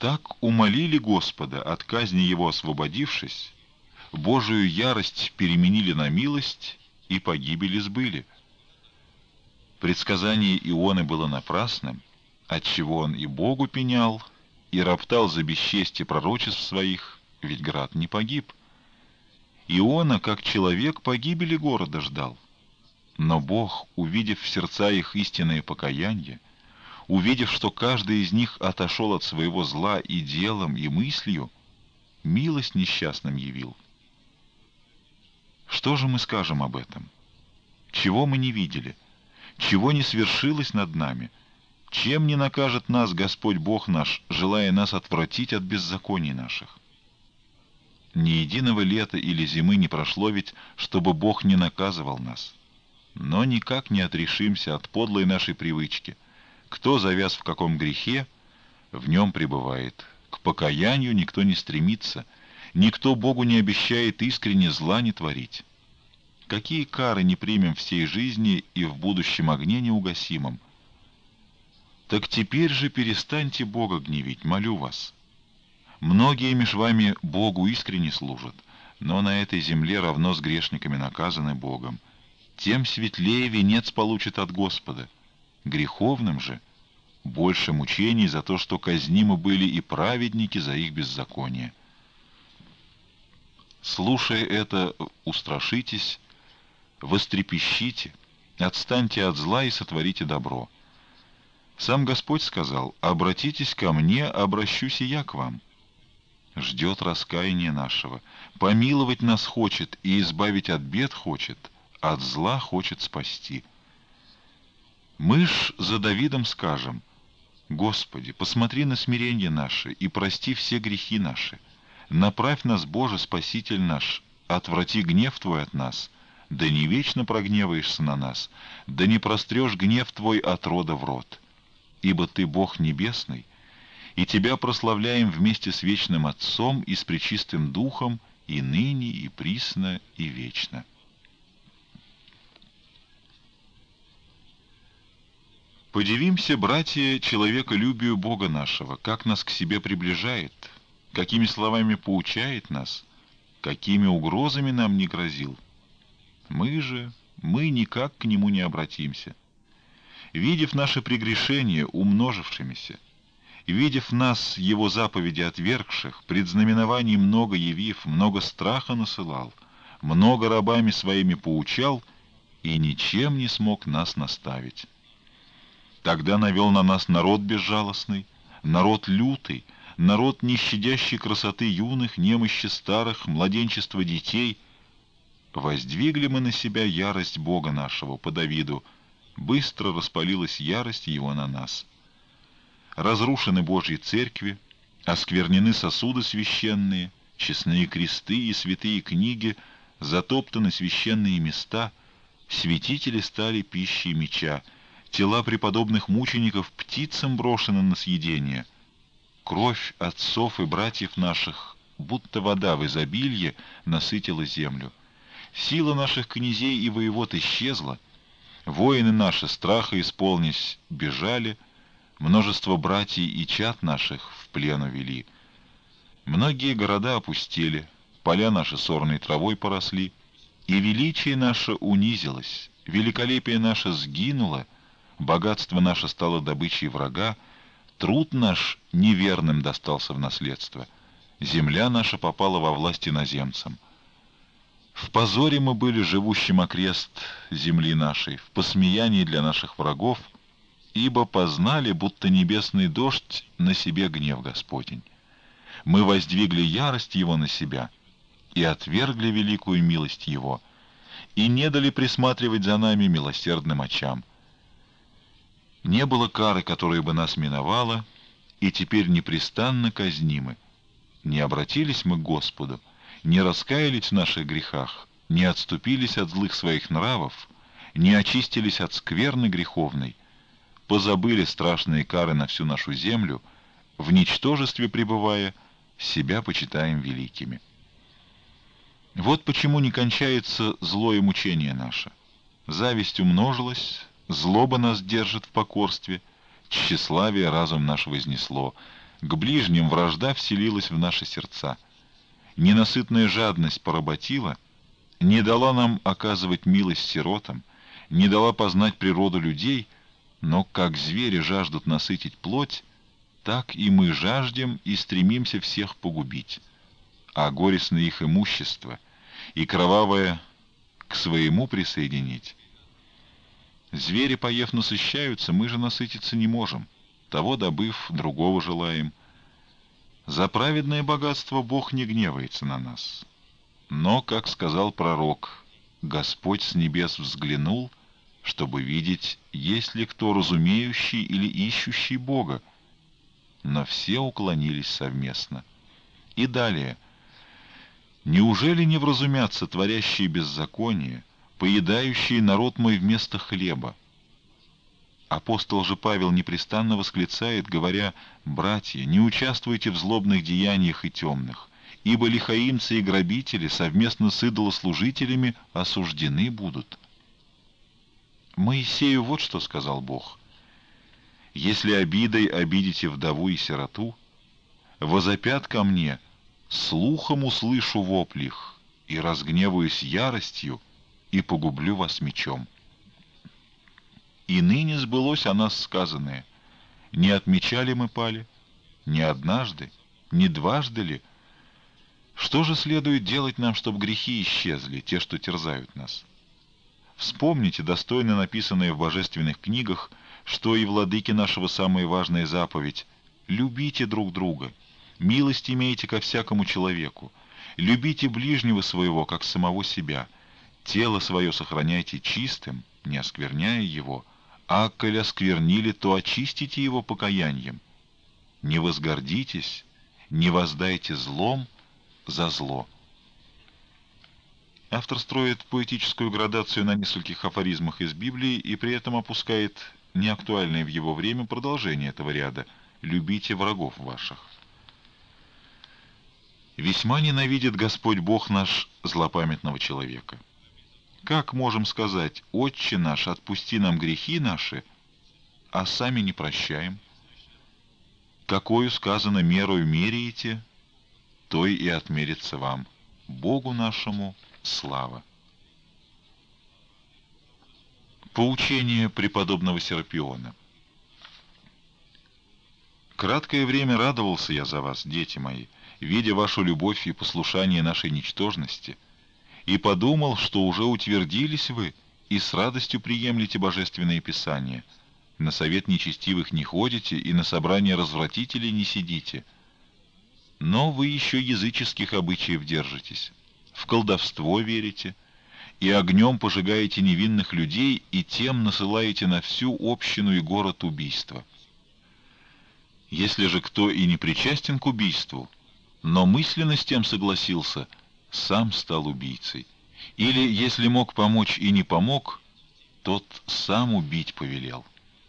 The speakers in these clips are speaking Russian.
Так умолили Господа, от казни его освободившись, Божию ярость переменили на милость и погибель избыли. Предсказание Ионы было напрасным, отчего он и Богу пенял, и роптал за бесчестие пророчеств своих, ведь град не погиб. Иона, как человек, погибели города ждал. Но Бог, увидев в сердца их истинное покаяние, увидев, что каждый из них отошел от своего зла и делом, и мыслью, милость несчастным явил. Что же мы скажем об этом? Чего мы не видели? Чего не свершилось над нами? Чем не накажет нас Господь Бог наш, желая нас отвратить от беззаконий наших? Ни единого лета или зимы не прошло ведь, чтобы Бог не наказывал нас. Но никак не отрешимся от подлой нашей привычки. Кто завяз в каком грехе, в нем пребывает. К покаянию никто не стремится, никто Богу не обещает искренне зла не творить. Какие кары не примем в сей жизни и в будущем огне неугасимом? Так теперь же перестаньте Бога гневить, молю вас. Многие меж вами Богу искренне служат, но на этой земле равно с грешниками наказаны Богом. Тем светлее венец получит от Господа. Греховным же больше мучений за то, что казнимы были и праведники за их беззаконие. Слушая это, устрашитесь, вострепещите, отстаньте от зла и сотворите добро. Сам Господь сказал: «Обратитесь ко мне, обращусь и я к вам». Ждет раскаяния нашего, помиловать нас хочет и избавить от бед хочет, от зла хочет спасти. Мы ж за Давидом скажем: «Господи, посмотри на смирение наше и прости все грехи наши. Направь нас, Боже, Спаситель наш, отврати гнев Твой от нас, да не вечно прогневаешься на нас, да не прострешь гнев Твой от рода в род. Ибо Ты Бог небесный, и Тебя прославляем вместе с вечным Отцом и с пречистым Духом, и ныне, и присно, и вечно». Подивимся, братья, человеколюбию Бога нашего, как нас к себе приближает, какими словами поучает нас, какими угрозами нам не грозил. Мы никак к Нему не обратимся. Видев наши прегрешения умножившимися, видев нас, Его заповеди отвергших, предзнаменований много явив, много страха насылал, много рабами своими поучал, и ничем не смог нас наставить. Тогда навел на нас народ безжалостный, народ лютый, народ, не щадящий красоты юных, немощи старых, младенчества детей. Воздвигли мы на себя ярость Бога нашего по Давиду, быстро распалилась ярость Его на нас. Разрушены Божьи церкви, осквернены сосуды священные, честные кресты и святые книги, затоптаны священные места, святители стали пищей меча, тела преподобных мучеников птицам брошены на съедение. Кровь отцов и братьев наших, будто вода в изобилье, насытила землю. Сила наших князей и воевод исчезла, воины наши, страха исполнясь, бежали, множество братьев и чад наших в плен увели. Многие города опустели, поля наши сорной травой поросли, и величие наше унизилось, великолепие наше сгинуло, богатство наше стало добычей врага, труд наш неверным достался в наследство, земля наша попала во власть иноземцам. В позоре мы были живущим окрест земли нашей, в посмеянии для наших врагов, ибо познали, будто небесный дождь, на себе гнев Господень. Мы воздвигли ярость Его на себя и отвергли великую милость Его, и не дали присматривать за нами милосердным очам. Не было кары, которая бы нас миновала, и теперь непрестанно казнимы. Не обратились мы к Господу, не раскаялись в наших грехах, не отступились от злых своих нравов, не очистились от скверны греховной, позабыли страшные кары на всю нашу землю, в ничтожестве пребывая, себя почитаем великими. Вот почему не кончается злое мучение наше. Зависть умножилась, злоба нас держит в покорстве, тщеславие разум наш вознесло, К ближним вражда вселилась в наши сердца. Ненасытная жадность поработила, не дала нам оказывать милость сиротам, не дала познать природу людей, но как звери жаждут насытить плоть, так и мы жаждем и стремимся всех погубить, а горестное их имущество и кровавое к своему присоединить. Звери, поев, насыщаются, мы же насытиться не можем, того добыв, другого желаем. За праведное богатство Бог не гневается на нас. Но, как сказал пророк, Господь с небес взглянул, чтобы видеть, есть ли кто разумеющий или ищущий Бога. Но все уклонились совместно. И далее. Неужели не вразумятся творящие беззаконие, поедающие народ мой вместо хлеба? Апостол же Павел непрестанно восклицает, говоря: «Братья, не участвуйте в злобных деяниях и темных, ибо лихаимцы и грабители совместно с идолослужителями осуждены будут». Моисею вот что сказал Бог: «Если обидой обидите вдову и сироту, возопят ко мне, слухом услышу вопль их, и разгневаюсь яростью, и погублю вас мечом». И ныне сбылось о нас сказанное: не отмечали мы пали, не однажды, не дважды ли? Что же следует делать нам, чтобы грехи исчезли, те, что терзают нас? Вспомните достойно написанное в божественных книгах, что и владыки нашего самая важная заповедь: любите друг друга, милость имейте ко всякому человеку, любите ближнего своего, как самого себя, тело свое сохраняйте чистым, не оскверняя его, а коль осквернили, то очистите его покаянием. Не возгордитесь, не воздайте злом за зло. Автор строит поэтическую градацию на нескольких афоризмах из Библии и при этом опускает неактуальное в его время продолжение этого ряда: «Любите врагов ваших». Весьма ненавидит Господь Бог наш злопамятного человека. Как можем сказать: «Отче наш, отпусти нам грехи наши», а сами не прощаем? Какою сказано мерою меряете, той и отмерится вам. Богу нашему слава. Поучение преподобного Серапиона. Краткое время радовался я за вас, дети мои, видя вашу любовь и послушание нашей ничтожности, и подумал, что уже утвердились вы и с радостью приемлете божественное Писание, на совет нечестивых не ходите и на собрание развратителей не сидите. Но вы еще языческих обычаев держитесь, в колдовство верите, и огнем пожигаете невинных людей, и тем насылаете на всю общину и город убийство. Если же кто и не причастен к убийству, но мысленно с тем согласился, сам стал убийцей, или, если мог помочь и не помог, тот сам убить повелел.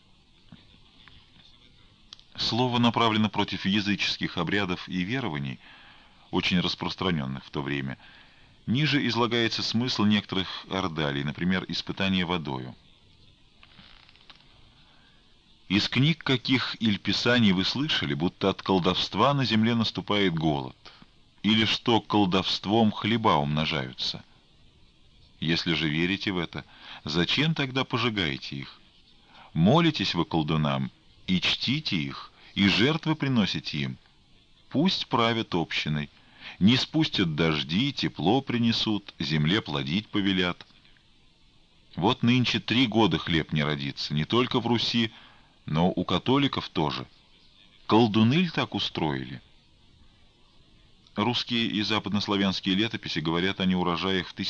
Слово направлено против языческих обрядов и верований, очень распространенных в то время. Ниже излагается смысл некоторых ордалий, например, испытание водою. Из книг каких иль писаний вы слышали, будто от колдовства на земле наступает голод, или что колдовством хлеба умножаются? Если же верите в это, зачем тогда пожигаете их? Молитесь вы колдунам и чтите их, и жертвы приносите им. Пусть правят общиной, не спустят дожди, тепло принесут, земле плодить повелят. Вот нынче 3 года хлеб не родится, не только в Руси, но у католиков тоже. Колдуны ли так устроили? Русские и западнославянские летописи говорят о неурожаях в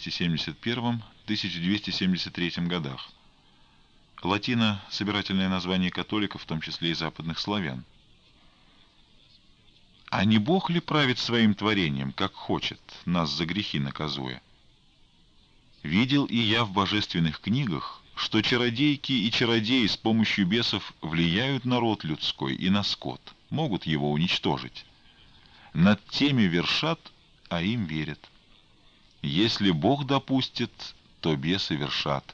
1271-1273 годах. Латина — собирательное название католиков, в том числе и западных славян. А не Бог ли правит своим творением, как хочет, нас за грехи наказуя? Видел и я в божественных книгах, что чародейки и чародеи с помощью бесов влияют на род людской и на скот, могут его уничтожить. Над теми вершат, а им верят. Если Бог допустит, то бесы вершат.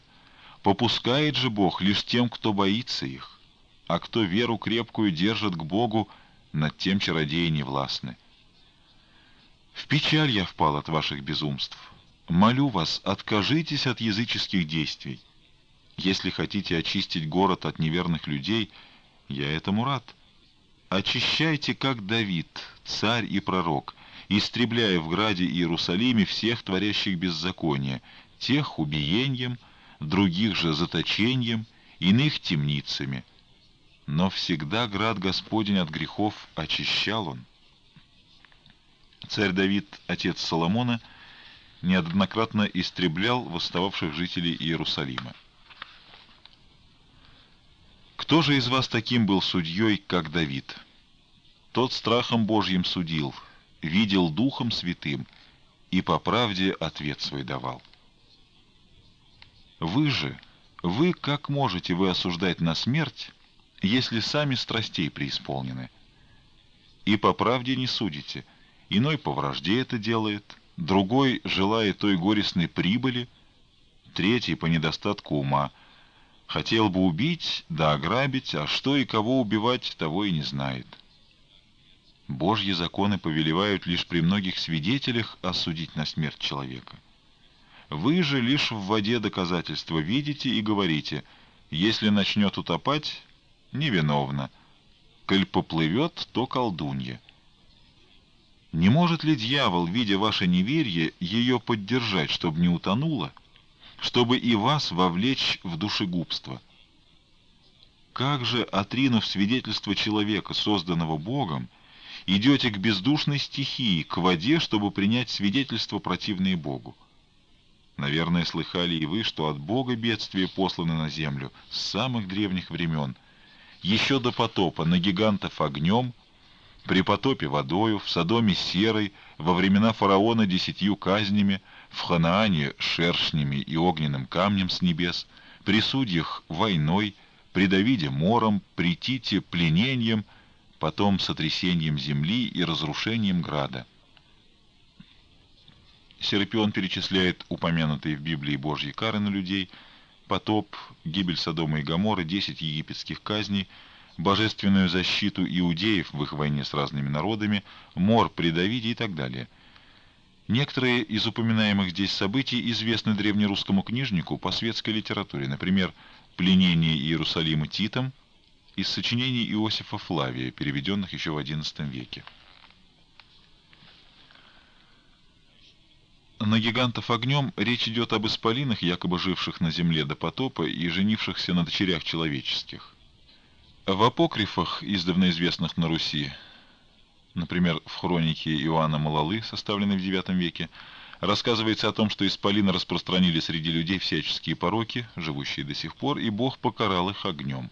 Попускает же Бог лишь тем, кто боится их, а кто веру крепкую держит к Богу, над тем чародеи не властны. В печаль я впал от ваших безумств. Молю вас, откажитесь от языческих действий. Если хотите очистить город от неверных людей, я этому рад. Очищайте, как Давид, царь и пророк, истребляя в граде Иерусалиме всех творящих беззаконие, тех убиением, других же заточением, иных темницами. Но всегда град Господень от грехов очищал он. Царь Давид, отец Соломона, неоднократно истреблял восстававших жителей Иерусалима. Кто же из вас таким был судьей, как Давид? Тот страхом Божьим судил, видел Духом Святым и по правде ответ свой давал. Вы же, как можете вы осуждать на смерть, если сами страстей преисполнены? И по правде не судите, иной по вражде это делает, другой желая той горестной прибыли, третий по недостатку ума. Хотел бы убить, да ограбить, а что и кого убивать, того и не знает. Божьи законы повелевают лишь при многих свидетелях осудить на смерть человека. Вы же лишь в воде доказательства видите и говорите: если начнет утопать, невиновна, коль поплывет, то колдунья. Не может ли дьявол, видя ваше неверие, ее поддержать, чтобы не утонула, чтобы и вас вовлечь в душегубство? Как же, отринув свидетельство человека, созданного Богом, идете к бездушной стихии, к воде, чтобы принять свидетельство, противное Богу? Наверное, слыхали и вы, что от Бога бедствия посланы на землю с самых древних времен, еще до потопа на гигантов огнем, при потопе водою, в Содоме серой, во времена фараона 10 казнями, в Ханаане шершнями и огненным камнем с небес, при судьях войной, при Давиде мором, при Тите пленением, потом сотрясением земли и разрушением града. Серапион перечисляет упомянутые в Библии Божьи кары на людей: потоп, гибель Содома и Гоморры, 10 египетских казней, божественную защиту иудеев в их войне с разными народами, мор при Давиде и так далее. Некоторые из упоминаемых здесь событий известны древнерусскому книжнику по светской литературе, например, «Пленение Иерусалима Титом» из сочинений Иосифа Флавия, переведенных еще в XI веке. На гигантов огнем речь идет об исполинах, якобы живших на земле до потопа и женившихся на дочерях человеческих. В апокрифах, издавна известных на Руси, например, в хронике Иоанна Малалы, составленной в IX веке, рассказывается о том, что исполины распространили среди людей всяческие пороки, живущие до сих пор, и Бог покарал их огнем.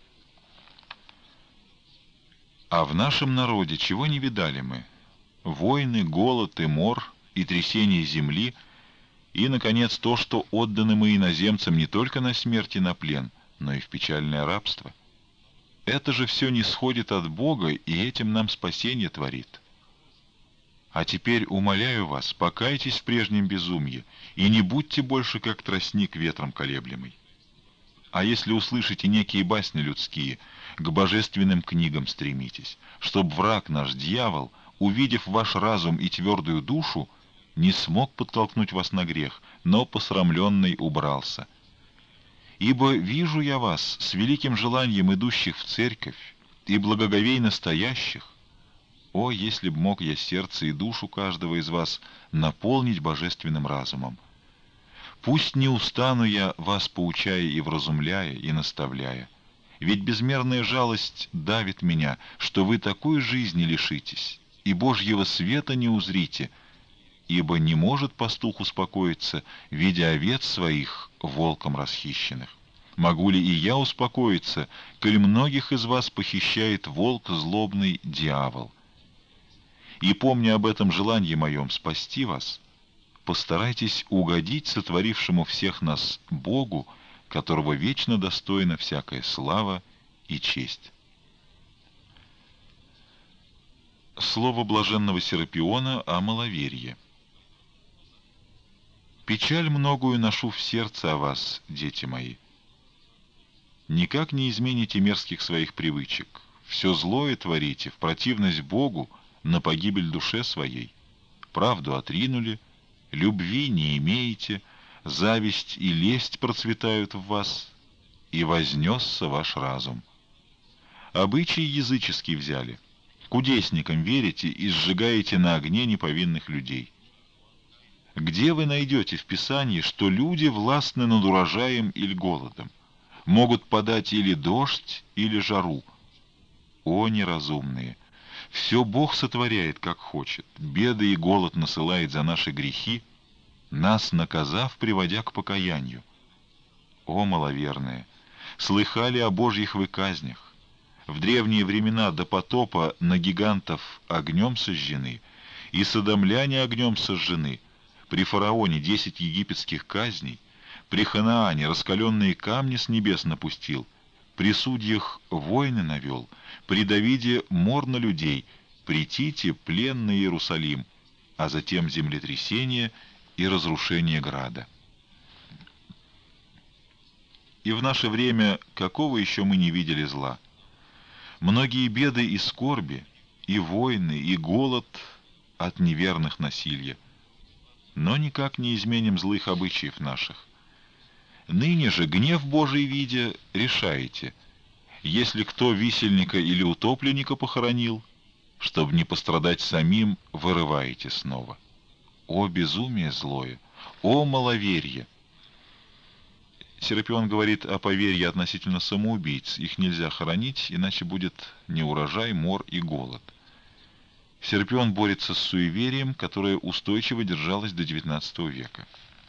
А в нашем народе чего не видали мы? Войны, голод и мор, и трясение земли, и, наконец, то, что отданы мы иноземцам не только на смерть и на плен, но и в печальное рабство. Это же все не сходит от Бога, и этим нам спасение творит. А теперь умоляю вас, покайтесь в прежнем безумье, и не будьте больше как тростник ветром колеблемый. А если услышите некие басни людские, к божественным книгам стремитесь, чтоб враг наш, дьявол, увидев ваш разум и твердую душу, не смог подтолкнуть вас на грех, но посрамленный убрался. Ибо вижу я вас с великим желанием идущих в церковь и благоговейно стоящих. О, если б мог я сердце и душу каждого из вас наполнить божественным разумом! Пусть не устану я, вас поучая и вразумляя, и наставляя, ведь безмерная жалость давит меня, что вы такой жизни лишитесь, и Божьего света не узрите, ибо не может пастух успокоиться, видя овец своих волком расхищенных. Могу ли и я успокоиться, коль многих из вас похищает волк злобный дьявол? И помня об этом желании моем спасти вас, постарайтесь угодить сотворившему всех нас Богу, которого вечно достойна всякая слава и честь. Слово блаженного Серапиона о маловерии. «Печаль многую ношу в сердце о вас, дети мои. Никак не измените мерзких своих привычек. все злое творите в противность Богу на погибель душе своей. Правду отринули, любви не имеете, зависть и лесть процветают в вас, и вознесся ваш разум. Обычай языческий взяли, кудесникам верите и сжигаете на огне неповинных людей. Где вы найдете в Писании, что люди властны над урожаем или голодом, могут подать или дождь, или жару? О, неразумные! Все Бог сотворяет, как хочет, беды и голод насылает за наши грехи, нас наказав, приводя к покаянию. О, маловерные! Слыхали о Божьих выказнях? В древние времена до потопа на гигантов огнем сожжены, и содомляне огнем сожжены, при фараоне 10 египетских казней, при Ханаане раскаленные камни с небес напустил, при судьях войны навел, при Давиде мор на людей, при Тите плен на Иерусалим, а затем землетрясение и разрушение града. И в наше время какого еще мы не видели зла? Многие беды и скорби, и войны, и голод от неверных насилия. Но никак не изменим злых обычаев наших. Ныне же, гнев Божий видя, решаете, если кто висельника или утопленника похоронил, чтобы не пострадать самим, вырываете снова. О, безумие злое! О, маловерие! Серапион говорит о поверье относительно самоубийц. Их нельзя хоронить, иначе будет неурожай, мор и голод. Серапион борется с суеверием, которое устойчиво держалось до XIX века.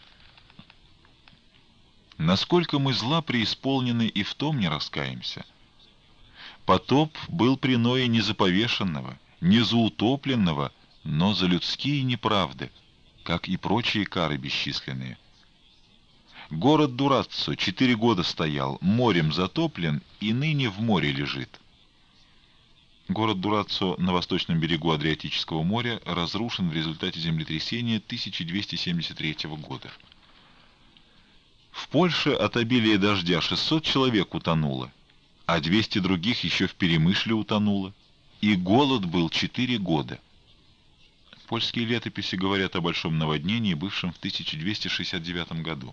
Насколько мы зла преисполнены, и в том не раскаемся. Потоп был при Ное не за повешенного, не за утопленного, но за людские неправды, как и прочие кары бесчисленные. Город Дураццо 4 года стоял, морем затоплен и ныне в море лежит. Город Дураццо на восточном берегу Адриатического моря разрушен в результате землетрясения 1273 года. В Польше от обилия дождя 600 человек утонуло, а 200 других еще в Перемышле утонуло, и голод был 4 года. Польские летописи говорят о большом наводнении, бывшем в 1269 году.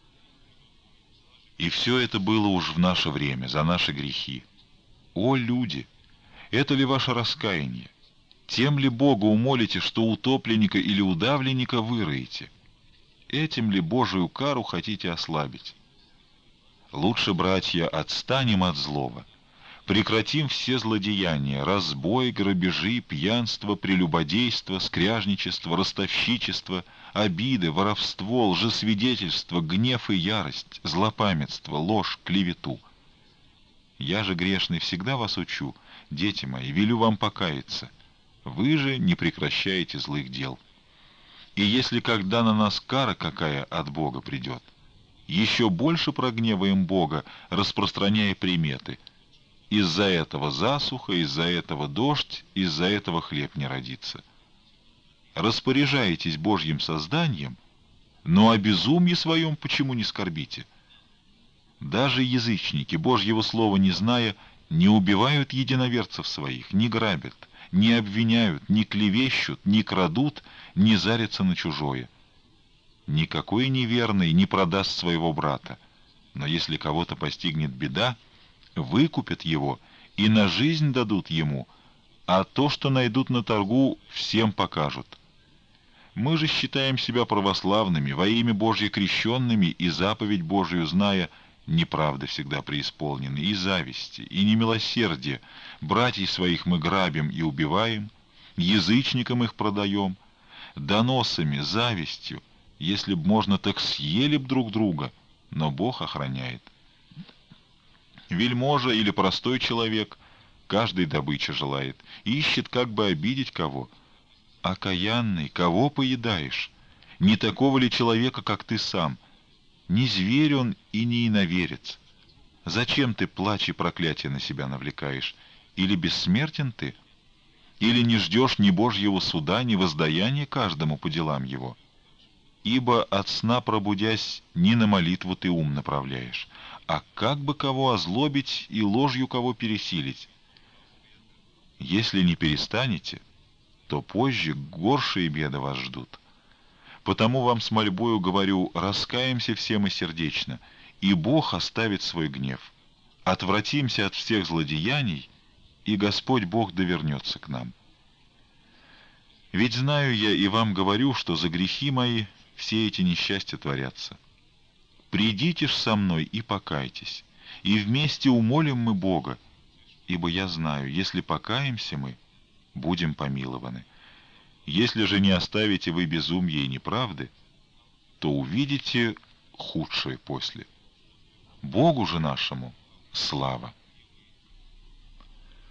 И все это было уж в наше время, за наши грехи. О, люди! Это ли ваше раскаяние? Тем ли Бога умолите, что утопленника или удавленника выроете? Этим ли Божию кару хотите ослабить? Лучше, братья, отстанем от злого. Прекратим все злодеяния, разбой, грабежи, пьянство, прелюбодейство, скряжничество, ростовщичество, обиды, воровство, лжесвидетельство, гнев и ярость, злопамятство, ложь, клевету. Я же, грешный, всегда вас учу, дети мои, велю вам покаяться. Вы же не прекращаете злых дел. И если когда на нас кара какая от Бога придет, еще больше прогневаем Бога, распространяя приметы. Из-за этого засуха, из-за этого дождь, из-за этого хлеб не родится. Распоряжаетесь Божьим созданием, но о безумии своем почему не скорбите? Даже язычники, Божьего слова не зная, не убивают единоверцев своих, не грабят, не обвиняют, не клевещут, не крадут, не зарятся на чужое. Никакой неверный не продаст своего брата, но если кого-то постигнет беда, выкупят его и на жизнь дадут ему, а то, что найдут на торгу, всем покажут. Мы же считаем себя православными, во имя Божье крещенными и заповедь Божию зная, неправды всегда преисполнены, и зависти, и немилосердия. Братьев своих мы грабим и убиваем, язычникам их продаем, доносами, завистью, если б можно, так съели б друг друга, но Бог охраняет. Вельможа или простой человек, каждой добычи желает, ищет, как бы обидеть кого. Окаянный, кого поедаешь? Не такого ли человека, как ты сам? Не зверь он и не иноверец. Зачем ты плач и проклятие на себя навлекаешь? Или бессмертен ты? Или не ждешь ни Божьего суда, ни воздаяния каждому по делам его? Ибо от сна пробудясь, не на молитву ты ум направляешь, а как бы кого озлобить и ложью кого пересилить. Если не перестанете, то позже горшие беды вас ждут. Потому вам с мольбою говорю, раскаемся все мы сердечно, и Бог оставит свой гнев. Отвратимся от всех злодеяний, и Господь Бог довернется к нам. Ведь знаю я и вам говорю, что за грехи мои все эти несчастья творятся. Придите ж со мной и покайтесь, и вместе умолим мы Бога, ибо я знаю, если покаемся мы, будем помилованы. Если же не оставите вы безумия и неправды, то увидите худшее после. Богу же нашему слава!